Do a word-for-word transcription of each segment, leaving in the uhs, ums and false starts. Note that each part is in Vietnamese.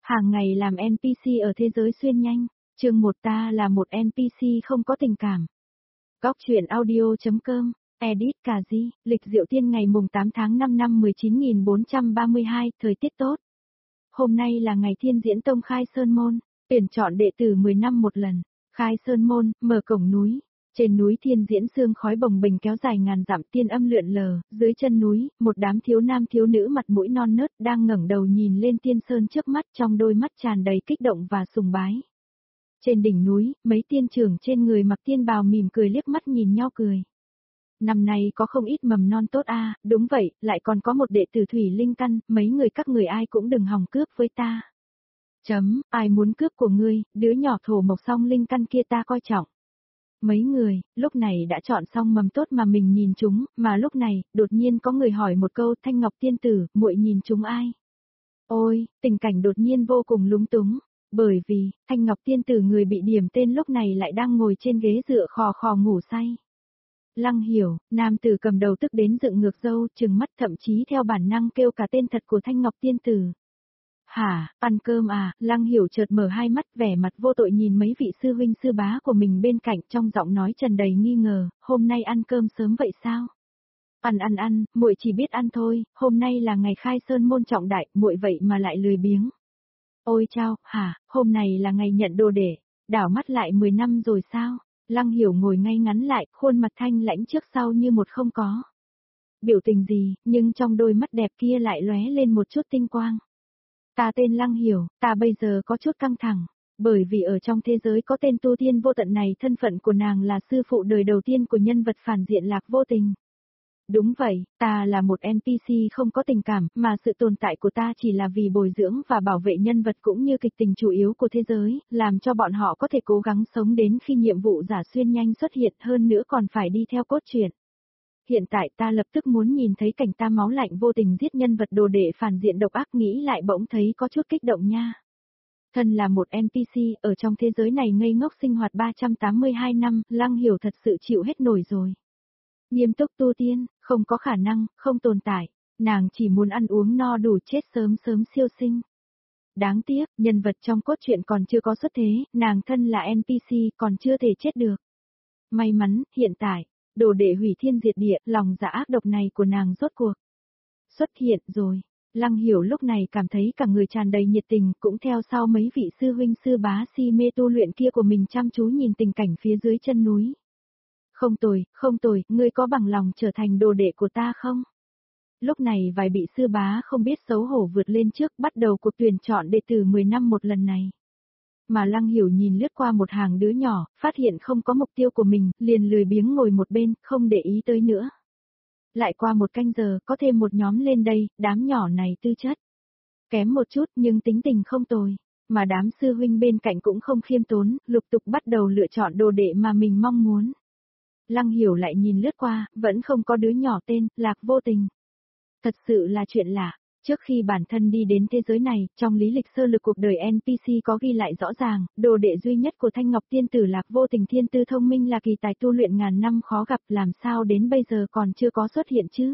Hàng ngày làm en pê xê ở thế giới xuyên nhanh. Chương một ta là một en pê xê không có tình cảm. Góc truyện audio.com, edit cà di, lịch diệu tiên ngày mùng tám tháng năm năm một chín nghìn bốn trăm ba mươi hai, thời tiết tốt. Hôm nay là ngày Thiên Diễn Tông khai sơn môn, tuyển chọn đệ tử mười năm một lần, khai sơn môn, mở cổng núi. Trên núi Thiên Diễn sương khói bồng bềnh kéo dài ngàn dặm, tiên âm lượn lờ, dưới chân núi, một đám thiếu nam thiếu nữ mặt mũi non nớt đang ngẩng đầu nhìn lên tiên sơn trước mắt, trong đôi mắt tràn đầy kích động và sùng bái. Trên đỉnh núi, mấy tiên trưởng trên người mặc tiên bào mỉm cười liếc mắt nhìn nhau cười. Năm nay có không ít mầm non tốt a, à, đúng vậy, lại còn có một đệ tử thủy linh căn, mấy người các người ai cũng đừng hòng cướp với ta. Chấm, ai muốn cướp của ngươi, đứa nhỏ thổ mộc song linh căn kia ta coi trọng. Mấy người, lúc này đã chọn xong mầm tốt mà mình nhìn chúng, mà lúc này, đột nhiên có người hỏi một câu, Thanh Ngọc tiên tử, muội nhìn chúng ai? Ôi, tình cảnh đột nhiên vô cùng lúng túng, bởi vì, Thanh Ngọc tiên tử người bị điểm tên lúc này lại đang ngồi trên ghế dựa khò khò ngủ say. Lăng Hiểu, nam tử cầm đầu tức đến dựng ngược râu, trừng mắt thậm chí theo bản năng kêu cả tên thật của Thanh Ngọc tiên tử. Hả, ăn cơm à, Lăng Hiểu chợt mở hai mắt vẻ mặt vô tội nhìn mấy vị sư huynh sư bá của mình bên cạnh trong giọng nói tràn đầy nghi ngờ, hôm nay ăn cơm sớm vậy sao? Ăn ăn ăn, muội chỉ biết ăn thôi, hôm nay là ngày khai sơn môn trọng đại, muội vậy mà lại lười biếng. Ôi chao, hả, hôm nay là ngày nhận đồ để, đảo mắt lại mười năm rồi sao? Lăng Hiểu ngồi ngay ngắn lại, khuôn mặt thanh lãnh trước sau như một không có biểu tình gì, nhưng trong đôi mắt đẹp kia lại lóe lên một chút tinh quang. Ta tên Lăng Hiểu, ta bây giờ có chút căng thẳng, bởi vì ở trong thế giới có tên tu tiên vô tận này thân phận của nàng là sư phụ đời đầu tiên của nhân vật phản diện Lạc Vô Tình. Đúng vậy, ta là một en pê xê không có tình cảm, mà sự tồn tại của ta chỉ là vì bồi dưỡng và bảo vệ nhân vật cũng như kịch tình chủ yếu của thế giới, làm cho bọn họ có thể cố gắng sống đến khi nhiệm vụ giả xuyên nhanh xuất hiện, hơn nữa còn phải đi theo cốt truyện. Hiện tại ta lập tức muốn nhìn thấy cảnh ta máu lạnh vô tình giết nhân vật đồ đệ phản diện độc ác, nghĩ lại bỗng thấy có chút kích động nha. Thân là một en pê xê, ở trong thế giới này ngây ngốc sinh hoạt ba trăm tám mươi hai năm, Lăng Hiểu thật sự chịu hết nổi rồi. Nghiêm túc tu tiên, không có khả năng, không tồn tại, nàng chỉ muốn ăn uống no đủ chết sớm sớm siêu sinh. Đáng tiếc, nhân vật trong cốt truyện còn chưa có xuất thế, nàng thân là en pê xê còn chưa thể chết được. May mắn, hiện tại, đồ đệ hủy thiên diệt địa, lòng dạ ác độc này của nàng rốt cuộc xuất hiện rồi. Lăng Hiểu lúc này cảm thấy cả người tràn đầy nhiệt tình, cũng theo sau mấy vị sư huynh sư bá si mê tu luyện kia của mình chăm chú nhìn tình cảnh phía dưới chân núi. Không tồi, không tồi, ngươi có bằng lòng trở thành đồ đệ của ta không? Lúc này vài vị sư bá không biết xấu hổ vượt lên trước, bắt đầu cuộc tuyển chọn đệ tử mười năm một lần này. Mà Lăng Hiểu nhìn lướt qua một hàng đứa nhỏ, phát hiện không có mục tiêu của mình, liền lười biếng ngồi một bên, không để ý tới nữa. Lại qua một canh giờ, có thêm một nhóm lên đây, đám nhỏ này tư chất kém một chút nhưng tính tình không tồi. Mà đám sư huynh bên cạnh cũng không khiêm tốn, lục tục bắt đầu lựa chọn đồ đệ mà mình mong muốn. Lăng Hiểu lại nhìn lướt qua, vẫn không có đứa nhỏ tên Lạc Vô Tình. Thật sự là chuyện lạ. Trước khi bản thân đi đến thế giới này, trong lý lịch sơ lược cuộc đời en pê xê có ghi lại rõ ràng, đồ đệ duy nhất của Thanh Ngọc tiên tử Lạc Vô Tình thiên tư thông minh là kỳ tài tu luyện ngàn năm khó gặp, làm sao đến bây giờ còn chưa có xuất hiện chứ?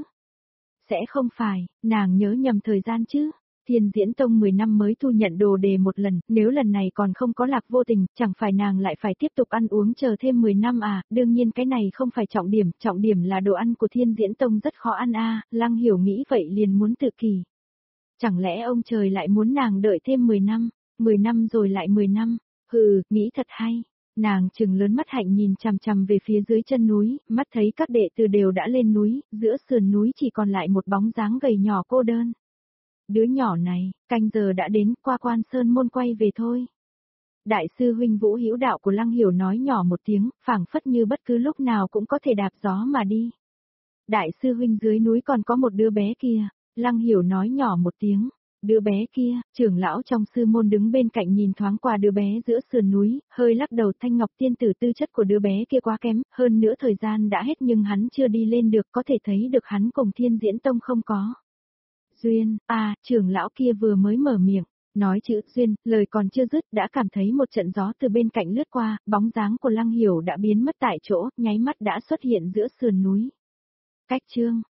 Sẽ không phải, nàng nhớ nhầm thời gian chứ? Thiên Diễn Tông mười năm mới thu nhận đồ đề một lần, nếu lần này còn không có Lạc Vô Tình, chẳng phải nàng lại phải tiếp tục ăn uống chờ thêm mười năm à, đương nhiên cái này không phải trọng điểm, trọng điểm là đồ ăn của Thiên Diễn Tông rất khó ăn à, Lăng Hiểu nghĩ vậy liền muốn tự kỷ. Chẳng lẽ ông trời lại muốn nàng đợi thêm mười năm, mười năm rồi lại mười năm, hừ, nghĩ thật hay. Nàng trừng lớn mắt hạnh nhìn chằm chằm về phía dưới chân núi, mắt thấy các đệ tử đều đã lên núi, giữa sườn núi chỉ còn lại một bóng dáng gầy nhỏ cô đơn. Đứa nhỏ này, canh giờ đã đến, qua quan sơn môn quay về thôi. Đại sư huynh Vũ Hữu Đạo của Lăng Hiểu nói nhỏ một tiếng, phảng phất như bất cứ lúc nào cũng có thể đạp gió mà đi. Đại sư huynh dưới núi còn có một đứa bé kia, Lăng Hiểu nói nhỏ một tiếng. Đứa bé kia, trưởng lão trong sư môn đứng bên cạnh nhìn thoáng qua đứa bé giữa sườn núi, hơi lắc đầu. Thanh Ngọc tiên tử tư chất của đứa bé kia quá kém, hơn nữa thời gian đã hết nhưng hắn chưa đi lên được, có thể thấy được hắn cùng Thiên Diễn Tông không có duyên. À, trưởng lão kia vừa mới mở miệng, nói chữ duyên, lời còn chưa dứt đã cảm thấy một trận gió từ bên cạnh lướt qua, bóng dáng của Lăng Hiểu đã biến mất tại chỗ, nháy mắt đã xuất hiện giữa sườn núi. Cách chương